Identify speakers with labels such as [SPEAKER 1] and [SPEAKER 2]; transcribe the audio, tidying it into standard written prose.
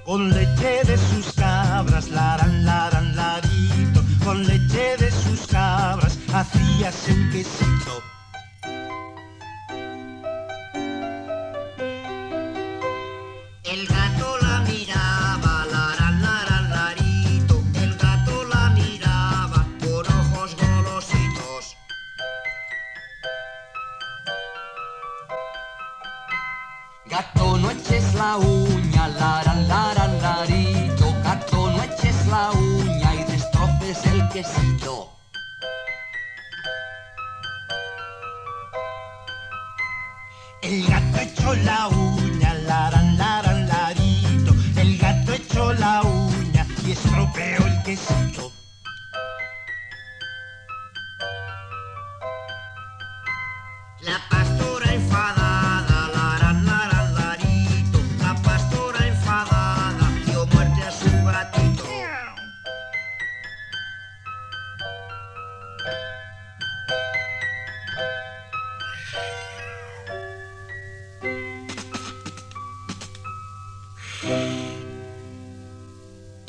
[SPEAKER 1] Con leche de sus cabras, laran, larito. Con leche de sus cabras, hacíase un quesito.
[SPEAKER 2] El gato la miraba, larito. El gato la miraba con ojos golositos.
[SPEAKER 3] Gato, no eches la uña, larito. Gato, no eches la uña y destroces el quesito.
[SPEAKER 1] El gato echó la uña, laran, larito. El gato echó la uña y estropeó el quesito.